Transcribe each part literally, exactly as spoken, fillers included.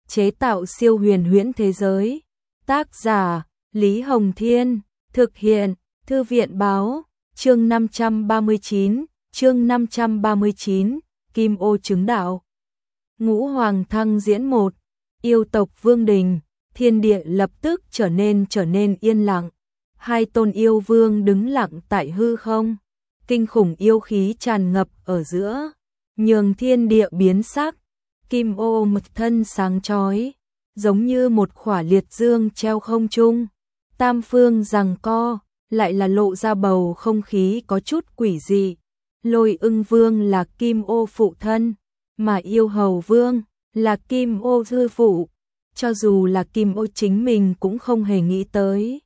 chế tạo siêu huyền huyễn thế giới. Tác giả Lý Hồng Thiên, thực hiện Thư viện Báo, chương năm trăm ba mươi chín, chương năm trăm ba mươi chín, Kim Ô chứng đạo. Ngũ Hoàng thăng diễn một, yêu tộc Vương Đình, thiên địa lập tức trở nên trở nên yên lặng. Hai tôn yêu vương đứng lặng tại hư không, kinh khủng yêu khí tràn ngập ở giữa, nhường thiên địa biến sắc. Kim ô mực thân sáng chói, giống như một khỏa liệt dương treo không trung. Tam phương giằng co, lại là lộ ra bầu không khí có chút quỷ dị. Lôi Ưng Vương là Kim ô phụ thân, mà Yêu Hầu Vương là Kim ô sư phụ. Cho dù là Kim ô chính mình cũng không hề nghĩ tới.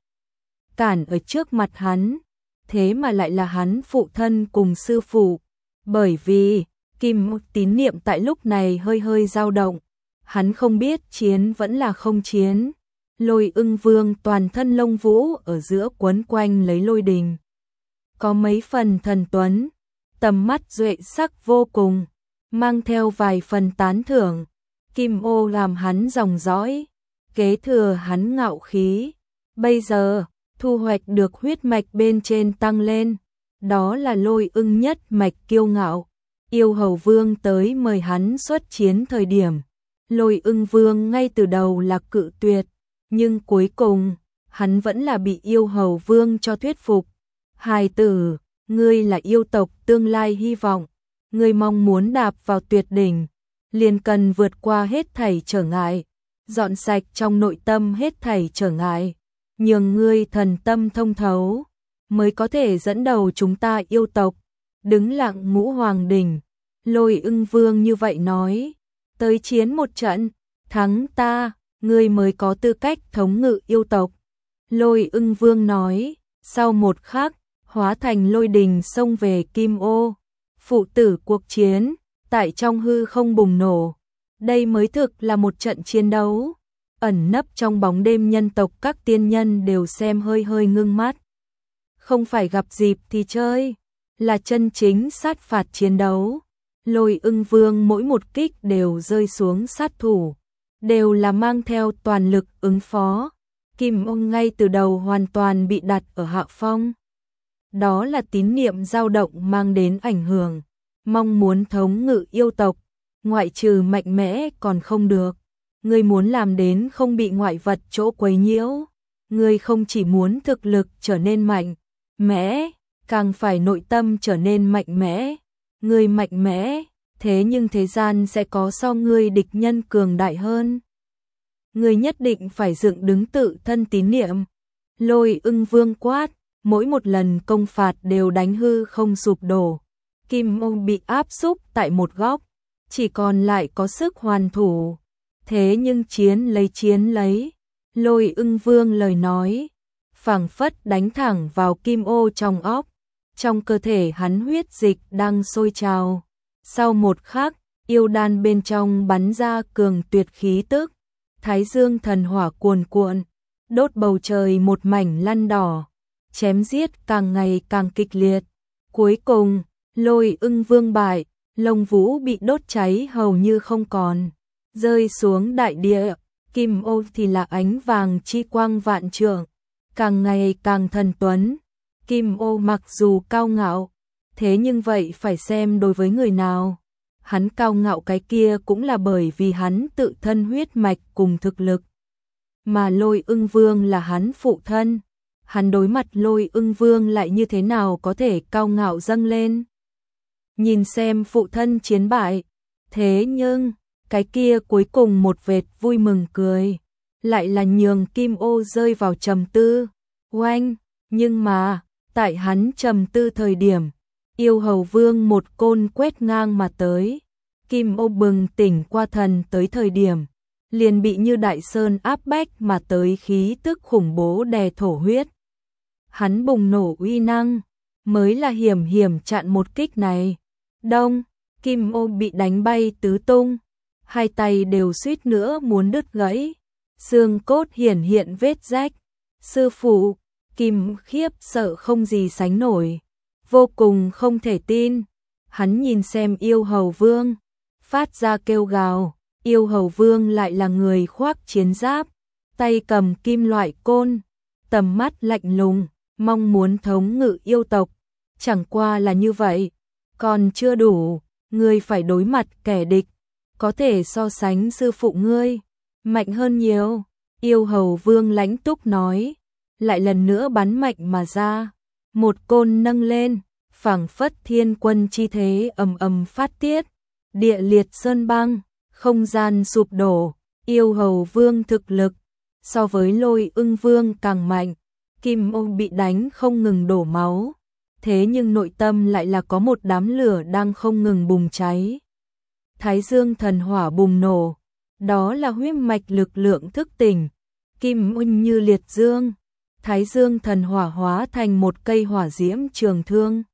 Cản ở trước mặt hắn, thế mà lại là hắn phụ thân cùng sư phụ. Bởi vì Kim ô tín niệm tại lúc này hơi hơi dao động, hắn không biết chiến vẫn là không chiến. Lôi Ưng Vương toàn thân lông vũ ở giữa quấn quanh lấy lôi đình, có mấy phần thần tuấn, tầm mắt duệ sắc vô cùng, mang theo vài phần tán thưởng. Kim ô làm hắn dòng dõi, kế thừa hắn ngạo khí. Bây giờ thu hoạch được huyết mạch bên trên tăng lên, đó là Lôi Ưng nhất mạch kiêu ngạo. Yêu Hầu Vương tới mời hắn xuất chiến thời điểm, Lôi Ưng Vương ngay từ đầu là cự tuyệt, nhưng cuối cùng hắn vẫn là bị Yêu Hầu Vương cho thuyết phục. Hài tử, ngươi là yêu tộc tương lai hy vọng, ngươi mong muốn đạp vào tuyệt đỉnh, liền cần vượt qua hết thảy trở ngại, dọn sạch trong nội tâm hết thảy trở ngại, nhường ngươi thần tâm thông thấu, mới có thể dẫn đầu chúng ta yêu tộc đứng lặng ngũ hoàng đỉnh. Lôi Ưng Vương như vậy nói, tới chiến một trận, thắng ta, ngươi mới có tư cách thống ngự yêu tộc. Lôi Ưng Vương nói, sau một khắc, hóa thành lôi đình xông về Kim ô. Phụ tử cuộc chiến, tại trong hư không bùng nổ. Đây mới thực là một trận chiến đấu. Ẩn nấp trong bóng đêm nhân tộc các tiên nhân đều xem hơi hơi ngưng mắt. Không phải gặp dịp thì chơi, là chân chính sát phạt chiến đấu. Lôi Ưng Vương mỗi một kích đều rơi xuống sát thủ, đều là mang theo toàn lực ứng phó. Kim ô ngay từ đầu hoàn toàn bị đặt ở hạ phong. Đó là tín niệm dao động mang đến ảnh hưởng, mong muốn thống ngự yêu tộc, ngoại trừ mạnh mẽ còn không được. Ngươi muốn làm đến không bị ngoại vật chỗ quấy nhiễu, ngươi không chỉ muốn thực lực trở nên mạnh mẽ, càng phải nội tâm trở nên mạnh mẽ. Ngươi mạnh mẽ, thế nhưng thế gian sẽ có so ngươi địch nhân cường đại hơn. Ngươi nhất định phải dựng đứng tự thân tín niệm. Lôi Ưng Vương quát, mỗi một lần công phạt đều đánh hư không sụp đổ. Kim ô bị áp xúc tại một góc, chỉ còn lại có sức hoàn thủ. Thế nhưng chiến lấy chiến lấy. Lôi Ưng Vương lời nói, phảng phất đánh thẳng vào Kim ô trong óc. Trong cơ thể hắn huyết dịch đang sôi trào. Sau một khắc, yêu đan bên trong bắn ra cường tuyệt khí tức. Thái dương thần hỏa cuồn cuộn, đốt bầu trời một mảnh lăn đỏ. Chém giết càng ngày càng kịch liệt. Cuối cùng, Lôi Ưng Vương bại, lông vũ bị đốt cháy hầu như không còn, rơi xuống đại địa. Kim ô thì là ánh vàng chi quang vạn trượng, càng ngày càng thần tuấn. Kim ô mặc dù cao ngạo, thế nhưng vậy phải xem đối với người nào. Hắn cao ngạo cái kia cũng là bởi vì hắn tự thân huyết mạch cùng thực lực. Mà Lôi Ưng Vương là hắn phụ thân. Hắn đối mặt Lôi Ưng Vương lại như thế nào có thể cao ngạo dâng lên. Nhìn xem phụ thân chiến bại. Thế nhưng, cái kia cuối cùng một vệt vui mừng cười, lại là nhường Kim ô rơi vào trầm tư. Oanh, nhưng mà, tại hắn trầm tư thời điểm, Yêu Hầu Vương một côn quét ngang mà tới. Kim ô bừng tỉnh qua thần tới thời điểm, liền bị như đại sơn áp bách mà tới khí tức khủng bố đè thổ huyết. Hắn bùng nổ uy năng, mới là hiểm hiểm chặn một kích này. Đông, Kim ô bị đánh bay tứ tung, hai tay đều suýt nữa muốn đứt gãy, xương cốt hiển hiện vết rách. Sư phụ, Kim khiếp sợ không gì sánh nổi, vô cùng không thể tin. Hắn nhìn xem Yêu Hầu Vương, phát ra kêu gào, Yêu Hầu Vương lại là người khoác chiến giáp, tay cầm kim loại côn, tầm mắt lạnh lùng, mong muốn thống ngự yêu tộc. Chẳng qua là như vậy, còn chưa đủ, ngươi phải đối mặt kẻ địch, có thể so sánh sư phụ ngươi, mạnh hơn nhiều. Yêu Hầu Vương lãnh túc nói, lại lần nữa bắn mạnh mà ra, một côn nâng lên, phảng phất thiên quân chi thế ầm ầm phát tiết, địa liệt sơn băng, không gian sụp đổ. Yêu Hầu Vương thực lực so với Lôi Ưng Vương càng mạnh, Kim Ô bị đánh không ngừng đổ máu, thế nhưng nội tâm lại là có một đám lửa đang không ngừng bùng cháy. Thái Dương thần hỏa bùng nổ, đó là huyết mạch lực lượng thức tỉnh, Kim Oanh như liệt dương, Thái Dương thần hỏa hóa thành một cây hỏa diễm trường thương.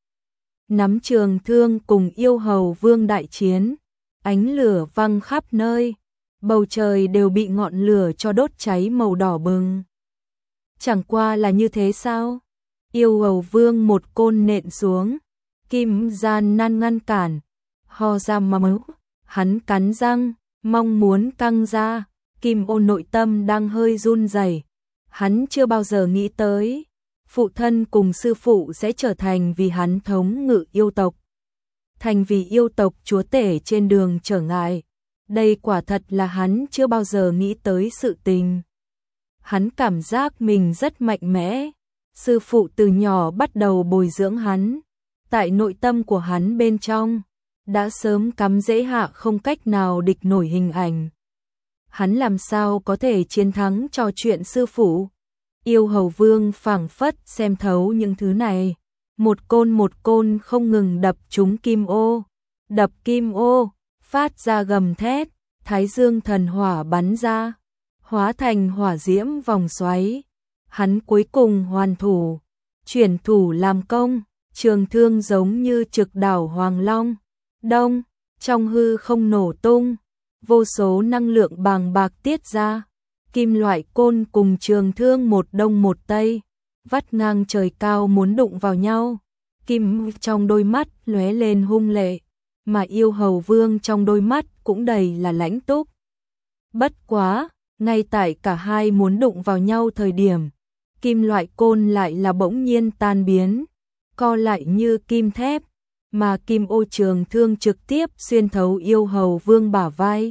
Nắm trường thương cùng Yêu Hầu Vương đại chiến, ánh lửa văng khắp nơi, bầu trời đều bị ngọn lửa cho đốt cháy màu đỏ bừng. Chẳng qua là như thế sao? Yêu Hầu Vương một côn nện xuống, Kim gian nan ngăn cản, ho ra máu, hắn cắn răng, mong muốn căng ra, Kim Ô nội tâm đang hơi run rẩy. Hắn chưa bao giờ nghĩ tới, phụ thân cùng sư phụ sẽ trở thành vì hắn thống ngự yêu tộc, thành vì yêu tộc chúa tể trên đường trở ngại. Đây quả thật là hắn chưa bao giờ nghĩ tới sự tình. Hắn cảm giác mình rất mạnh mẽ, sư phụ từ nhỏ bắt đầu bồi dưỡng hắn, tại nội tâm của hắn bên trong, đã sớm cắm rễ hạ không cách nào địch nổi hình ảnh. Hắn làm sao có thể chiến thắng trò chuyện sư phụ? Yêu Hầu Vương phảng phất xem thấu những thứ này, một côn một côn không ngừng đập trúng Kim Ô, đập Kim Ô, phát ra gầm thét, Thái Dương thần hỏa bắn ra, hóa thành hỏa diễm vòng xoáy. Hắn cuối cùng hoàn thủ, chuyển thủ làm công, trường thương giống như trực đảo Hoàng Long, đông, trong hư không nổ tung, vô số năng lượng bàng bạc tiết ra, kim loại côn cùng trường thương một đông một tây, vắt ngang trời cao muốn đụng vào nhau. Kim trong đôi mắt lóe lên hung lệ, mà Yêu Hầu Vương trong đôi mắt cũng đầy là lãnh túc. Bất quá, ngay tại cả hai muốn đụng vào nhau thời điểm, kim loại côn lại là bỗng nhiên tan biến, co lại như kim thép, mà Kim Ô trường thương trực tiếp xuyên thấu Yêu Hầu Vương bả vai.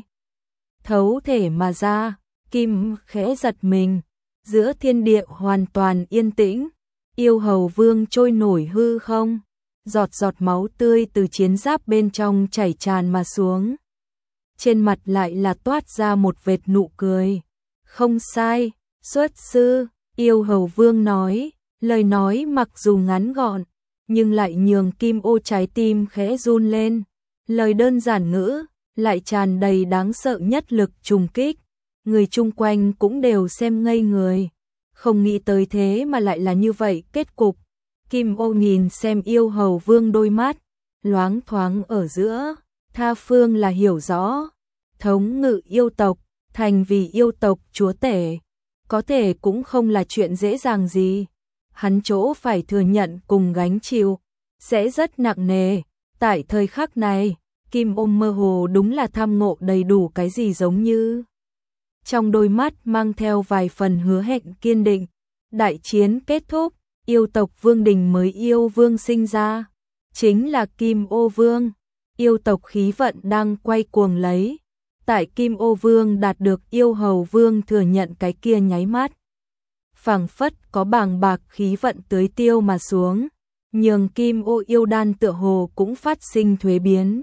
Thấu thể mà ra, Kim khẽ giật mình, giữa thiên địa hoàn toàn yên tĩnh, Yêu Hầu Vương trôi nổi hư không, giọt giọt máu tươi từ chiến giáp bên trong chảy tràn mà xuống. Trên mặt lại là toát ra một vệt nụ cười. Không sai, xuất sư, Yêu Hầu Vương nói, lời nói mặc dù ngắn gọn, nhưng lại nhường Kim Ô trái tim khẽ run lên. Lời đơn giản ngữ, lại tràn đầy đáng sợ nhất lực trùng kích. Người chung quanh cũng đều xem ngây người. Không nghĩ tới thế mà lại là như vậy kết cục. Kim Ô nhìn xem Yêu Hầu Vương đôi mắt, loáng thoáng ở giữa, tha phương là hiểu rõ. Thống ngự yêu tộc, thành vì yêu tộc chúa tể, có thể cũng không là chuyện dễ dàng gì. Hắn chỗ phải thừa nhận cùng gánh chịu, sẽ rất nặng nề. Tại thời khắc này, Kim Ô mơ hồ đúng là tham ngộ đầy đủ cái gì giống như. Trong đôi mắt mang theo vài phần hứa hẹn kiên định. Đại chiến kết thúc, yêu tộc Vương Đình mới yêu vương sinh ra, chính là Kim Ô Vương. Yêu tộc khí vận đang quay cuồng lấy. Tại Kim Ô Vương đạt được Yêu Hầu Vương thừa nhận cái kia nháy mắt, phảng phất có bàng bạc khí vận tưới tiêu mà xuống, nhường Kim Ô yêu đan tựa hồ cũng phát sinh thuế biến.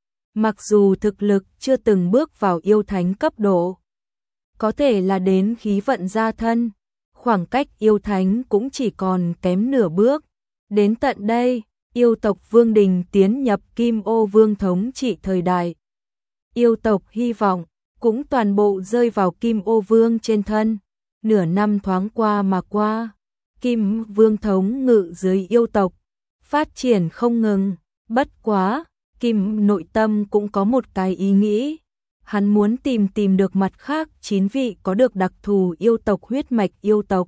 Mặc dù thực lực chưa từng bước vào yêu thánh cấp độ, có thể là đến khí vận gia thân, khoảng cách yêu thánh cũng chỉ còn kém nửa bước. Đến tận đây, yêu tộc Vương Đình tiến nhập Kim Ô Vương thống trị thời đại. Yêu tộc hy vọng cũng toàn bộ rơi vào Kim Ô Vương trên thân. Nửa năm thoáng qua mà qua, Kim Vương thống ngự dưới yêu tộc, phát triển không ngừng. Bất quá, Kim nội tâm cũng có một cái ý nghĩ. Hắn muốn tìm tìm được mặt khác chín vị có được đặc thù yêu tộc huyết mạch yêu tộc.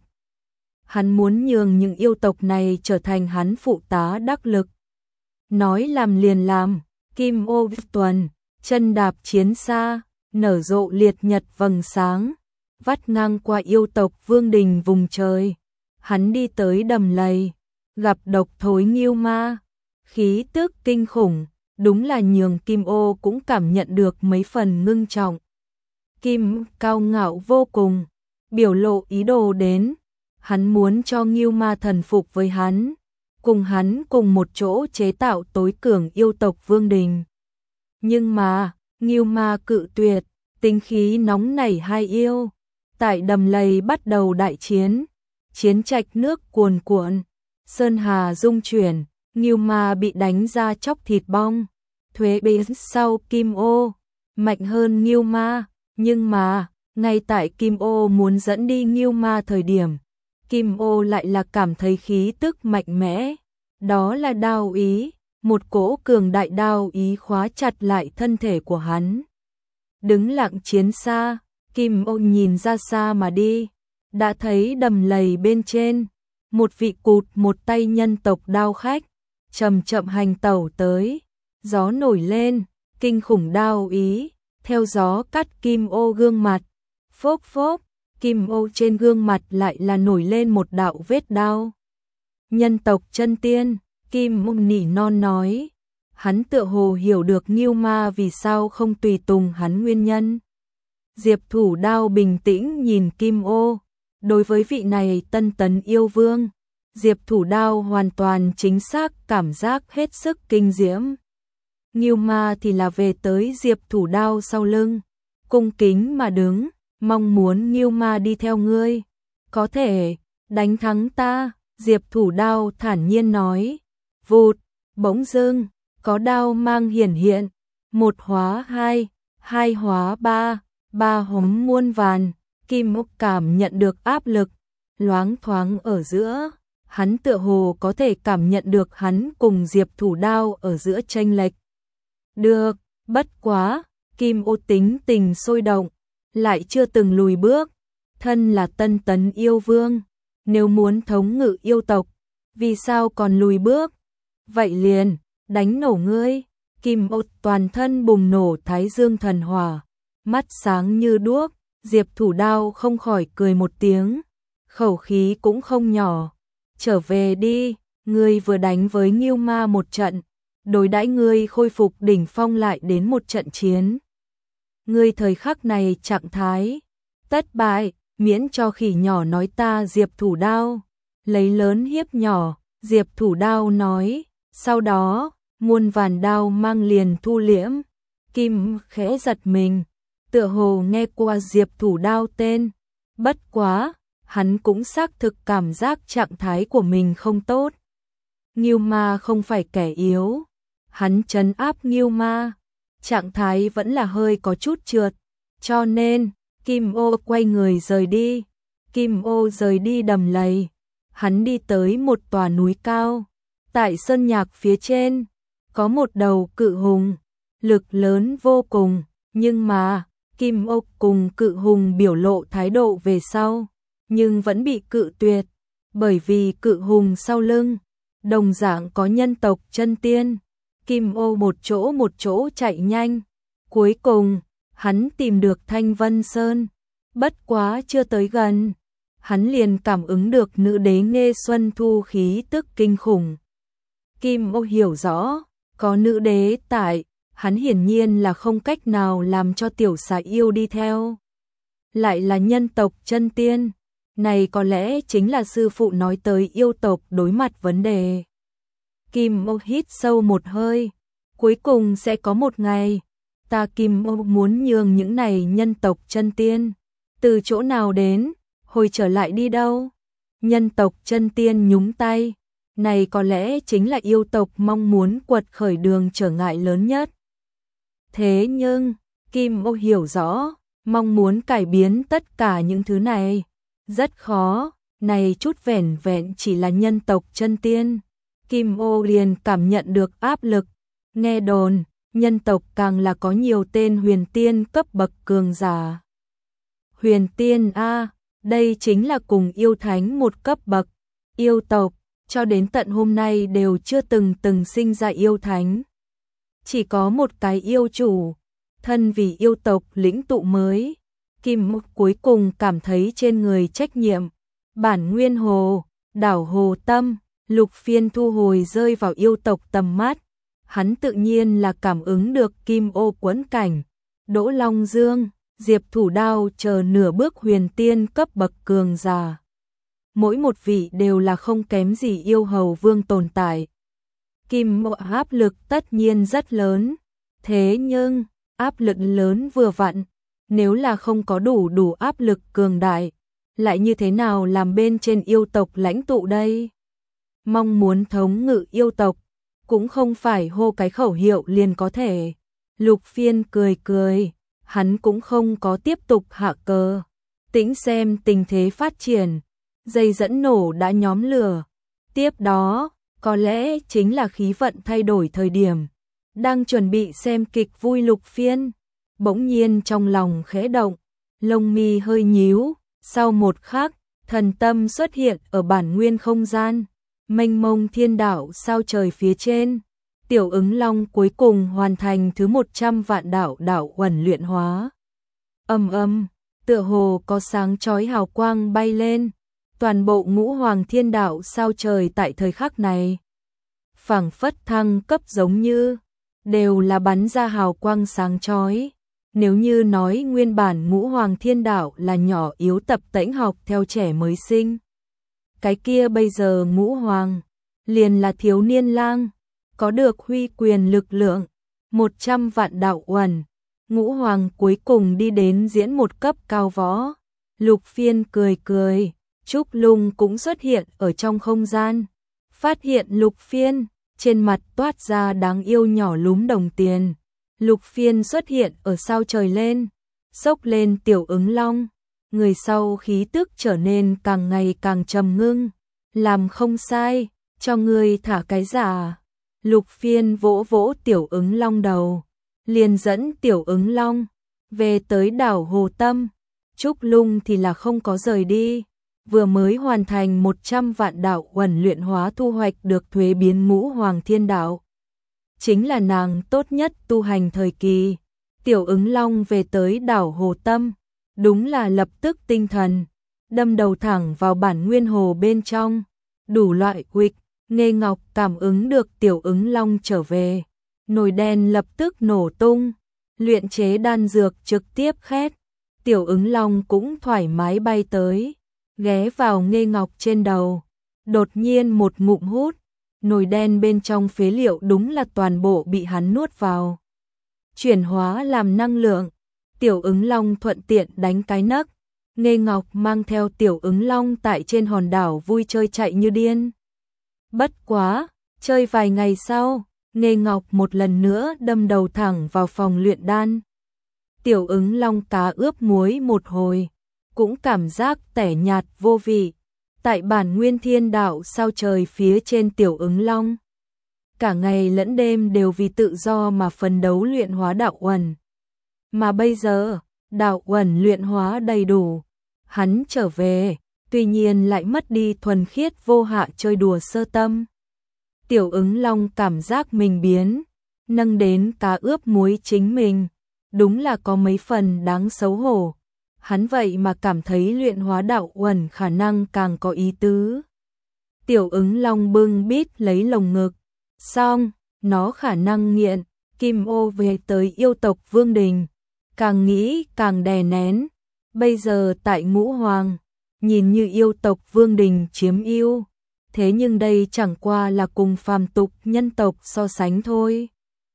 Hắn muốn nhường những yêu tộc này trở thành hắn phụ tá đắc lực. Nói làm liền làm, Kim Ô Tuần, chân đạp chiến xa, nở rộ liệt nhật vầng sáng, vắt ngang qua yêu tộc vương đình vùng trời. Hắn đi tới đầm lầy, gặp độc thối Ngưu Ma, khí tức kinh khủng, đúng là nhường Kim Ô cũng cảm nhận được mấy phần ngưng trọng. Kim cao ngạo vô cùng, biểu lộ ý đồ đến, hắn muốn cho Ngưu Ma thần phục với hắn, cùng hắn cùng một chỗ chế tạo tối cường yêu tộc vương đình. Nhưng mà, Ngưu Ma cự tuyệt, tính khí nóng nảy hai yêu, tại đầm lầy bắt đầu đại chiến, chiến trạch nước cuồn cuộn, sơn hà rung chuyển, Ngưu Ma bị đánh ra chóc thịt bong, thuế bế sau Kim Ô, mạnh hơn Ngưu Ma, nhưng mà, ngay tại Kim Ô muốn dẫn đi Ngưu Ma thời điểm, Kim Ô lại là cảm thấy khí tức mạnh mẽ, đó là đao ý, một cỗ cường đại đao ý khóa chặt lại thân thể của hắn. Đứng lặng chiến xa, Kim Ô nhìn ra xa mà đi, đã thấy đầm lầy bên trên, một vị cụt một tay nhân tộc đao khách, chậm chậm hành tẩu tới, gió nổi lên, kinh khủng đao ý, theo gió cắt Kim Ô gương mặt, phốc phốc, Kim Ô trên gương mặt lại là nổi lên một đạo vết đao. Nhân tộc chân tiên, Kim Ô nỉ non nói, hắn tựa hồ hiểu được Ngưu Ma vì sao không tùy tùng hắn nguyên nhân. Diệp Thủ Đao bình tĩnh nhìn Kim Ô, đối với vị này tân tấn yêu vương, Diệp Thủ Đao hoàn toàn chính xác cảm giác hết sức kinh diễm. Ngưu Ma thì là về tới Diệp Thủ Đao sau lưng, cung kính mà đứng, mong muốn Ngưu Ma đi theo ngươi, có thể đánh thắng ta, Diệp Thủ Đao thản nhiên nói. Vụt, bỗng dưng, có đao mang hiển hiện, một hóa hai, hai hóa ba, ba hống muôn vàn, Kim Ô cảm nhận được áp lực, loáng thoáng ở giữa, hắn tựa hồ có thể cảm nhận được hắn cùng Diệp Thủ Đao ở giữa chênh lệch. Được, bất quá, Kim Ô tính tình sôi động, lại chưa từng lùi bước, thân là tân tấn yêu vương, nếu muốn thống ngự yêu tộc, vì sao còn lùi bước? Vậy liền, đánh nổ ngươi. Kim Ô toàn thân bùng nổ thái dương thần hỏa, mắt sáng như đuốc, Diệp Thủ Đao không khỏi cười một tiếng, khẩu khí cũng không nhỏ. Trở về đi, ngươi vừa đánh với Ngưu Ma một trận, đối đãi ngươi khôi phục đỉnh phong lại đến một trận chiến. Ngươi thời khắc này trạng thái tất bại, miễn cho khỉ nhỏ nói ta Diệp Thủ Đao, lấy lớn hiếp nhỏ, Diệp Thủ Đao nói, sau đó, muôn vàn đao mang liền thu liễm, Kim khẽ giật mình, tựa hồ nghe qua Diệp Thủ Đao tên, bất quá, hắn cũng xác thực cảm giác trạng thái của mình không tốt. Ngưu Ma không phải kẻ yếu, hắn trấn áp Ngưu Ma, trạng thái vẫn là hơi có chút trượt, cho nên, Kim Ô quay người rời đi, Kim Ô rời đi đầm lầy, hắn đi tới một tòa núi cao, tại sơn nhạc phía trên, có một đầu cự hùng, lực lớn vô cùng, nhưng mà, Kim Ô cùng cự hùng biểu lộ thái độ về sau, nhưng vẫn bị cự tuyệt, bởi vì cự hùng sau lưng, đồng dạng có nhân tộc chân tiên, Kim Ô một chỗ một chỗ chạy nhanh, cuối cùng, hắn tìm được Thanh Vân Sơn, bất quá chưa tới gần, hắn liền cảm ứng được nữ đế Nghê Xuân Thu khí tức kinh khủng. Kim Ô hiểu rõ, có nữ đế tại, hắn hiển nhiên là không cách nào làm cho tiểu xà yêu đi theo. Lại là nhân tộc chân tiên, này có lẽ chính là sư phụ nói tới yêu tộc đối mặt vấn đề. Kim Ô hít sâu một hơi, cuối cùng sẽ có một ngày, ta Kim Ô muốn nhường những này nhân tộc chân tiên, từ chỗ nào đến, hồi trở lại đi đâu. Nhân tộc chân tiên nhúng tay, này có lẽ chính là yêu tộc mong muốn quật khởi đường trở ngại lớn nhất. Thế nhưng, Kim Ô hiểu rõ, mong muốn cải biến tất cả những thứ này, rất khó, này chút vẻn vẹn chỉ là nhân tộc chân tiên. Kim Ô liền cảm nhận được áp lực, nghe đồn, nhân tộc càng là có nhiều tên huyền tiên cấp bậc cường giả. Huyền tiên A, đây chính là cùng yêu thánh một cấp bậc, yêu tộc, cho đến tận hôm nay đều chưa từng từng sinh ra yêu thánh. Chỉ có một cái yêu chủ, thân vì yêu tộc lĩnh tụ mới, Kim cuối cùng cảm thấy trên người trách nhiệm. Bản nguyên hồ, đảo hồ tâm, Lục Phiên thu hồi rơi vào yêu tộc tầm mắt. Hắn tự nhiên là cảm ứng được Kim Ô Quẫn Cảnh, Đỗ Long Dương, Diệp Thủ Đao chờ nửa bước huyền tiên cấp bậc cường giả. Mỗi một vị đều là không kém gì yêu hầu vương tồn tại. Kim Ô áp lực tất nhiên rất lớn, thế nhưng áp lực lớn vừa vặn, nếu là không có đủ đủ áp lực cường đại, lại như thế nào làm bên trên yêu tộc lãnh tụ đây? Mong muốn thống ngự yêu tộc, cũng không phải hô cái khẩu hiệu liền có thể. Lục Phiên cười cười, hắn cũng không có tiếp tục hạ cờ, tĩnh xem tình thế phát triển. Dây dẫn nổ đã nhóm lửa, tiếp đó, có lẽ chính là khí vận thay đổi thời điểm. Đang chuẩn bị xem kịch vui Lục Phiên, bỗng nhiên trong lòng khẽ động, lông mi hơi nhíu, sau một khắc, thần tâm xuất hiện ở bản nguyên không gian, mênh mông thiên đạo sao trời phía trên. Tiểu ứng long cuối cùng hoàn thành thứ một trăm vạn đạo đạo uẩn luyện hóa. Âm âm, tựa hồ có sáng chói hào quang bay lên, toàn bộ ngũ hoàng thiên đạo sao trời tại thời khắc này phảng phất thăng cấp giống như, đều là bắn ra hào quang sáng chói. Nếu như nói nguyên bản ngũ hoàng thiên đạo là nhỏ yếu tập tễnh học theo trẻ mới sinh, cái kia bây giờ ngũ hoàng liền là thiếu niên lang, có được huy quyền lực lượng, một trăm vạn đạo uẩn. Ngũ hoàng cuối cùng đi đến diễn một cấp cao võ. Lục Phiên cười cười, Trúc Lung cũng xuất hiện ở trong không gian. Phát hiện Lục Phiên, trên mặt toát ra đáng yêu nhỏ lúm đồng tiền. Lục Phiên xuất hiện ở sao trời lên, xốc lên tiểu ứng long. Người sau khí tức trở nên càng ngày càng trầm ngưng. Làm không sai, cho người thả cái giả. Lục Phiên vỗ vỗ tiểu ứng long đầu, liền dẫn tiểu ứng long về tới đảo Hồ Tâm. Trúc Lung thì là không có rời đi, vừa mới hoàn thành một trăm vạn đạo uẩn luyện hóa thu hoạch được thuế biến ngũ hoàng thiên đạo. Chính là nàng tốt nhất tu hành thời kỳ. Tiểu ứng long về tới đảo Hồ Tâm, đúng là lập tức tinh thần, đâm đầu thẳng vào bản nguyên hồ bên trong. Đủ loại huỵch, Nghê Ngọc cảm ứng được tiểu ứng long trở về, nồi đen lập tức nổ tung, luyện chế đan dược trực tiếp khét. Tiểu ứng long cũng thoải mái bay tới, ghé vào Nghê Ngọc trên đầu, đột nhiên một ngụm hút, nồi đen bên trong phế liệu đúng là toàn bộ bị hắn nuốt vào, chuyển hóa làm năng lượng. Tiểu ứng long thuận tiện đánh cái nấc. Nghê Ngọc mang theo tiểu ứng long tại trên hòn đảo vui chơi chạy như điên. Bất quá, chơi vài ngày sau, Nghê Ngọc một lần nữa đâm đầu thẳng vào phòng luyện đan. Tiểu ứng long cá ướp muối một hồi, cũng cảm giác tẻ nhạt vô vị. Tại bản nguyên thiên đạo sao trời phía trên tiểu ứng long, cả ngày lẫn đêm đều vì tự do mà phấn đấu luyện hóa đạo uẩn. Mà bây giờ, đạo uẩn luyện hóa đầy đủ, hắn trở về, tuy nhiên lại mất đi thuần khiết vô hạ chơi đùa sơ tâm. Tiểu ứng long cảm giác mình biến, nâng đến cá ướp muối chính mình, đúng là có mấy phần đáng xấu hổ. Hắn vậy mà cảm thấy luyện hóa đạo uẩn khả năng càng có ý tứ. Tiểu ứng long bưng bít lấy lồng ngực, xong, nó khả năng nghiện. Kim Ô về tới yêu tộc Vương Đình, càng nghĩ càng đè nén. Bây giờ tại ngũ hoàng, nhìn như yêu tộc Vương Đình chiếm ưu, thế nhưng đây chẳng qua là cùng phàm tục nhân tộc so sánh thôi.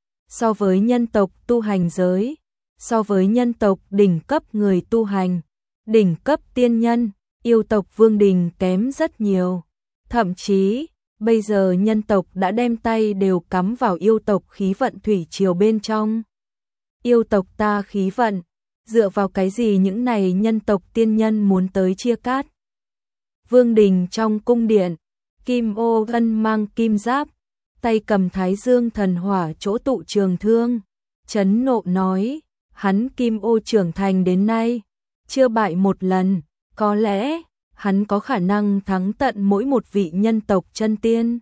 So với nhân tộc tu hành giới, so với nhân tộc đỉnh cấp người tu hành, đỉnh cấp tiên nhân, yêu tộc Vương Đình kém rất nhiều. Thậm chí, bây giờ nhân tộc đã đem tay đều cắm vào yêu tộc khí vận thủy triều bên trong. Yêu tộc ta khí vận, dựa vào cái gì những này nhân tộc tiên nhân muốn tới chia cát? Vương Đình trong cung điện, Kim Ô Gân mang kim giáp, tay cầm Thái Dương thần hỏa chỗ tụ trường thương, chấn nộ nói, hắn Kim Ô trưởng thành đến nay, chưa bại một lần, có lẽ hắn có khả năng thắng tận mỗi một vị nhân tộc chân tiên.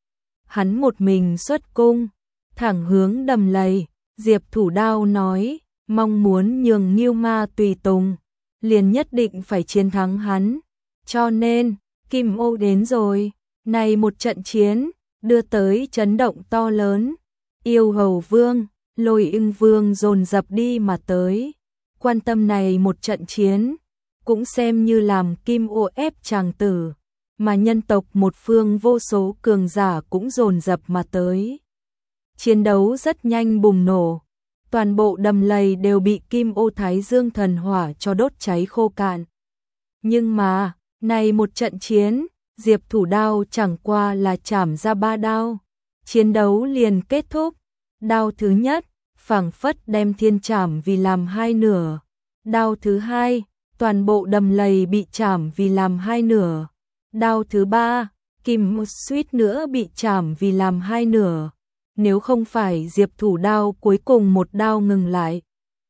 Hắn một mình xuất cung, thẳng hướng đầm lầy. Diệp Thủ Đao nói, mong muốn nhường Ngưu Ma tùy tùng, liền nhất định phải chiến thắng hắn. Cho nên, Kim Ô đến rồi, này một trận chiến, đưa tới chấn động to lớn. Yêu Hầu Vương, Lôi Ưng Vương dồn dập đi mà tới, quan tâm này một trận chiến, cũng xem như làm Kim Ô ép chàng tử, mà nhân tộc một phương vô số cường giả cũng dồn dập mà tới. Chiến đấu rất nhanh bùng nổ, toàn bộ đầm lầy đều bị Kim Ô Thái Dương thần hỏa cho đốt cháy khô cạn. Nhưng mà, này một trận chiến, Diệp Thủ Đao chẳng qua là chảm ra ba đao, chiến đấu liền kết thúc. Đao thứ nhất, phảng phất đem thiên chảm vì làm hai nửa. Đao thứ hai, toàn bộ đầm lầy bị chảm vì làm hai nửa. Đao thứ ba, Kim suýt nữa bị chảm vì làm hai nửa. Nếu không phải Diệp Thủ Đao cuối cùng một đao ngừng lại,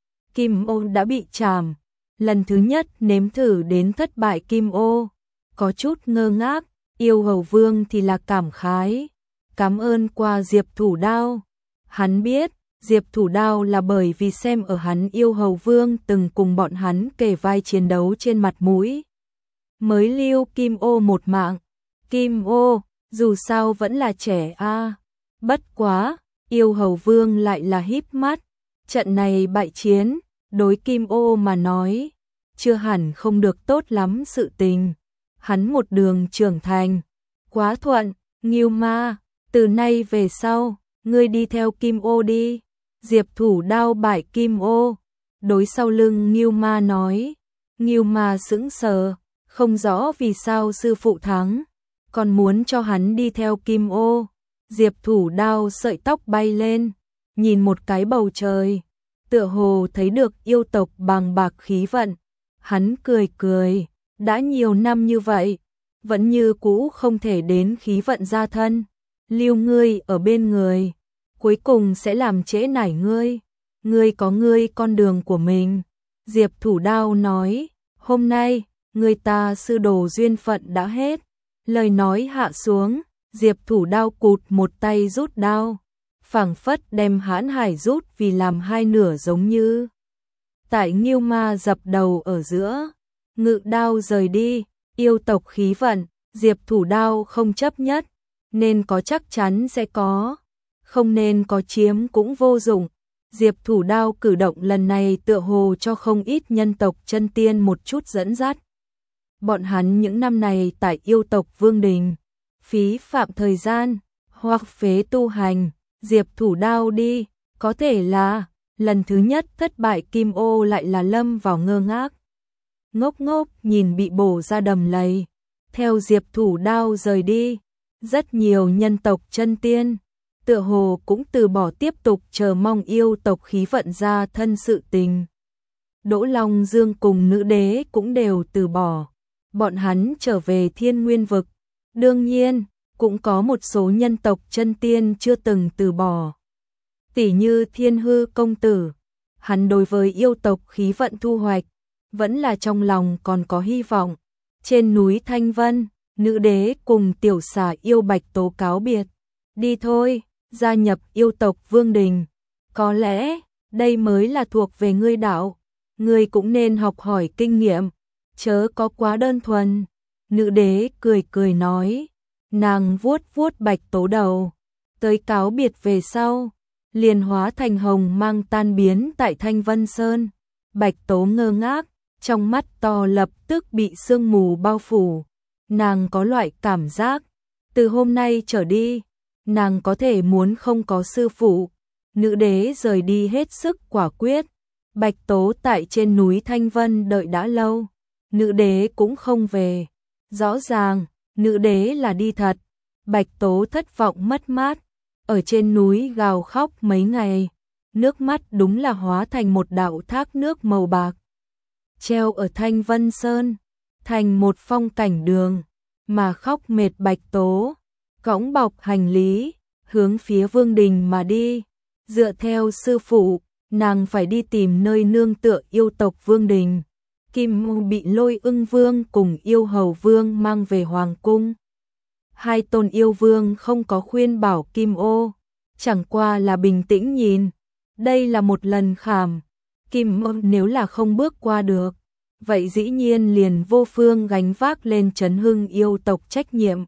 Kim Ô đã bị chảm. Lần thứ nhất nếm thử đến thất bại Kim Ô, có chút ngơ ngác, Yêu Hầu Vương thì là cảm khái, cảm ơn qua Diệp Thủ Đao. Hắn biết, Diệp Thủ Đao là bởi vì xem ở hắn Yêu Hầu Vương từng cùng bọn hắn kề vai chiến đấu trên mặt mũi, mới lưu Kim Ô một mạng. Kim Ô, dù sao vẫn là trẻ a. À. Bất quá, Yêu Hầu Vương lại là híp mắt, trận này bại chiến, đối Kim Ô mà nói, chưa hẳn không được tốt lắm sự tình. Hắn một đường trưởng thành, quá thuận, Ngưu Ma, từ nay về sau, ngươi đi theo Kim Ô đi. Diệp Thủ Đao bại Kim Ô, đối sau lưng Ngưu Ma nói. Ngưu Ma sững sờ, không rõ vì sao sư phụ thắng, còn muốn cho hắn đi theo Kim Ô. Diệp Thủ Đao sợi tóc bay lên, nhìn một cái bầu trời, tựa hồ thấy được yêu tộc bàng bạc khí vận. Hắn cười cười, đã nhiều năm như vậy, vẫn như cũ không thể đến khí vận gia thân. Lưu ngươi ở bên người, cuối cùng sẽ làm trễ nải ngươi. Ngươi có ngươi con đường của mình. Diệp Thủ Đao nói, hôm nay, người ta sư đồ duyên phận đã hết. Lời nói hạ xuống, Diệp Thủ Đao cụt một tay rút đao, phảng phất đem hãn hải rút vì làm hai nửa giống như. Tại Ngưu Ma dập đầu ở giữa, ngự đao rời đi, yêu tộc khí vận, Diệp Thủ Đao không chấp nhất, nên có chắc chắn sẽ có, không nên có chiếm cũng vô dụng. Diệp Thủ Đao cử động lần này tựa hồ cho không ít nhân tộc chân tiên một chút dẫn dắt. Bọn hắn những năm này tại yêu tộc Vương Đình, phí phạm thời gian, hoặc phế tu hành, Diệp Thủ Đao đi, có thể là, lần thứ nhất thất bại Kim Ô lại là lâm vào ngơ ngác. Ngốc ngốc nhìn bị bổ ra đầm lầy, theo Diệp Thủ Đao rời đi, rất nhiều nhân tộc chân tiên, tựa hồ cũng từ bỏ tiếp tục chờ mong yêu tộc khí vận ra thân sự tình. Đỗ Long Dương cùng nữ đế cũng đều từ bỏ, bọn hắn trở về Thiên Nguyên Vực. Đương nhiên, cũng có một số nhân tộc chân tiên chưa từng từ bỏ. Tỷ như Thiên Hư công tử, hắn đối với yêu tộc khí vận thu hoạch, vẫn là trong lòng còn có hy vọng. Trên núi Thanh Vân, nữ đế cùng tiểu xà yêu Bạch Tố cáo biệt. Đi thôi, gia nhập yêu tộc Vương Đình. Có lẽ, đây mới là thuộc về ngươi đạo. Ngươi cũng nên học hỏi kinh nghiệm, chớ có quá đơn thuần. Nữ đế cười cười nói, nàng vuốt vuốt Bạch Tố đầu, tới cáo biệt về sau, liền hóa thành hồng mang tan biến tại Thanh Vân Sơn. Bạch Tố ngơ ngác, trong mắt to lập tức bị sương mù bao phủ. Nàng có loại cảm giác, từ hôm nay trở đi, nàng có thể muốn không có sư phụ. Nữ đế rời đi hết sức quả quyết. Bạch Tố tại trên núi Thanh Vân đợi đã lâu, nữ đế cũng không về. Rõ ràng, nữ đế là đi thật. Bạch Tố thất vọng mất mát, ở trên núi gào khóc mấy ngày, nước mắt đúng là hóa thành một đạo thác nước màu bạc, treo ở Thanh Vân Sơn, thành một phong cảnh đường, mà khóc mệt Bạch Tố, cõng bọc hành lý, hướng phía Vương Đình mà đi. Dựa theo sư phụ, nàng phải đi tìm nơi nương tựa yêu tộc Vương Đình. Kim bị Lôi Ưng Vương cùng Yêu Hầu Vương mang về hoàng cung. Hai tôn yêu vương không có khuyên bảo Kim Ô, chẳng qua là bình tĩnh nhìn. Đây là một lần khảm, Kim Ô nếu là không bước qua được, vậy dĩ nhiên liền vô phương gánh vác lên chấn hưng yêu tộc trách nhiệm.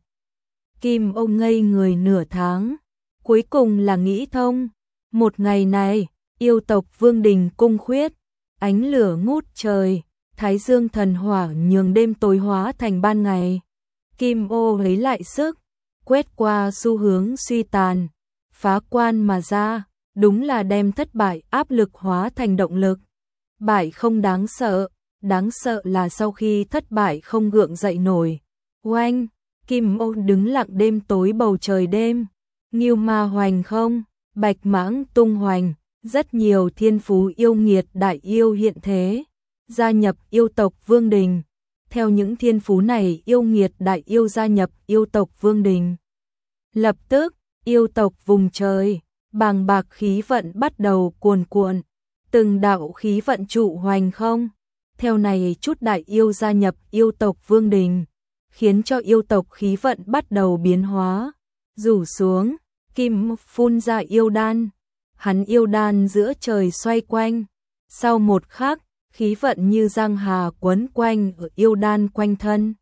Kim Ô ngây người nửa tháng, cuối cùng là nghĩ thông. Một ngày này, yêu tộc Vương Đình cung khuyết, ánh lửa ngút trời, thái dương thần hỏa nhường đêm tối hóa thành ban ngày. Kim Ô lấy lại sức, quét qua xu hướng suy tàn, phá quan mà ra, đúng là đem thất bại áp lực hóa thành động lực. Bại không đáng sợ, đáng sợ là sau khi thất bại không gượng dậy nổi. Oanh, Kim Ô đứng lặng đêm tối bầu trời đêm, Ngưu Ma hoành không, Bạch Mãng tung hoành, rất nhiều thiên phú yêu nghiệt đại yêu hiện thế, gia nhập yêu tộc Vương Đình. Theo những thiên phú này yêu nghiệt đại yêu gia nhập yêu tộc Vương Đình. Lập tức, yêu tộc vùng trời, bàng bạc khí vận bắt đầu cuồn cuộn, từng đạo khí vận trụ hoành không. Theo này chút đại yêu gia nhập yêu tộc Vương Đình, khiến cho yêu tộc khí vận bắt đầu biến hóa, rủ xuống, Kim phun ra yêu đan, hắn yêu đan giữa trời xoay quanh, sau một khắc, khí vận như giang hà quấn quanh ở yêu đan quanh thân.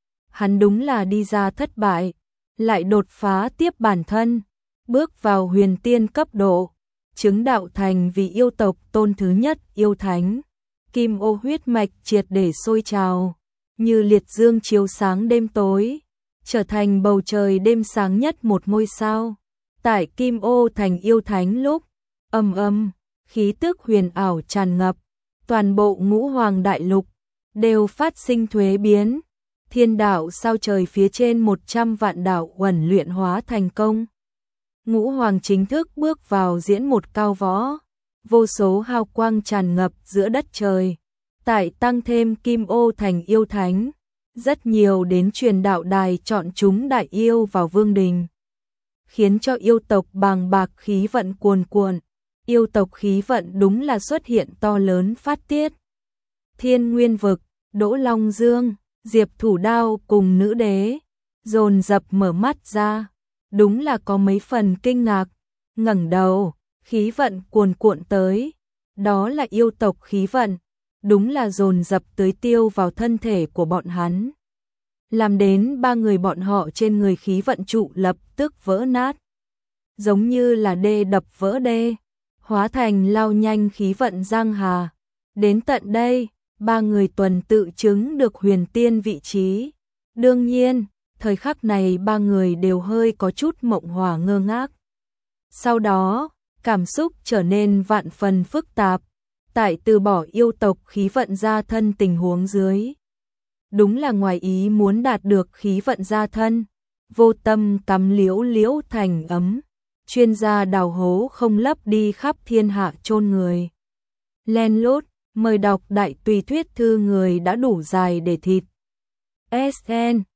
Hắn đúng là đi ra thất bại, lại đột phá tiếp bản thân, bước vào huyền tiên cấp độ, chứng đạo thành vì yêu tộc tôn thứ nhất yêu thánh. Kim Ô huyết mạch triệt để sôi trào, như liệt dương chiếu sáng đêm tối, trở thành bầu trời đêm sáng nhất một ngôi sao. Tại Kim Ô thành yêu thánh lúc, âm âm, khí tức huyền ảo tràn ngập, toàn bộ ngũ hoàng đại lục đều phát sinh thuế biến. Thiên đạo sao trời phía trên một trăm vạn đạo uẩn luyện hóa thành công. Ngũ hoàng chính thức bước vào diễn một cao võ, vô số hào quang tràn ngập giữa đất trời. Tại tăng thêm Kim Ô thành yêu thánh, rất nhiều đến truyền đạo đài chọn chúng đại yêu vào Vương Đình, khiến cho yêu tộc bàng bạc khí vận cuồn cuộn. Yêu tộc khí vận đúng là xuất hiện to lớn phát tiết. Thiên Nguyên Vực, Đỗ Long Dương, Diệp Thủ Đao cùng nữ đế dồn dập mở mắt ra, đúng là có mấy phần kinh ngạc, ngẩng đầu, khí vận cuồn cuộn tới, đó là yêu tộc khí vận, đúng là dồn dập tưới tiêu vào thân thể của bọn hắn, làm đến ba người bọn họ trên người khí vận trụ lập tức vỡ nát, giống như là đê đập vỡ đê, hóa thành lao nhanh khí vận giang hà. Đến tận đây, ba người tuần tự chứng được huyền tiên vị trí. Đương nhiên, thời khắc này ba người đều hơi có chút mộng hỏa ngơ ngác. Sau đó, cảm xúc trở nên vạn phần phức tạp, tại từ bỏ yêu tộc khí vận gia thân tình huống dưới. Đúng là ngoài ý muốn đạt được khí vận gia thân, vô tâm cắm liễu liễu thành ấm, chuyên gia đào hố không lấp đi khắp thiên hạ chôn người. Len lút, mời đọc đại tùy thuyết thư người đã đủ dài để thịt. ét en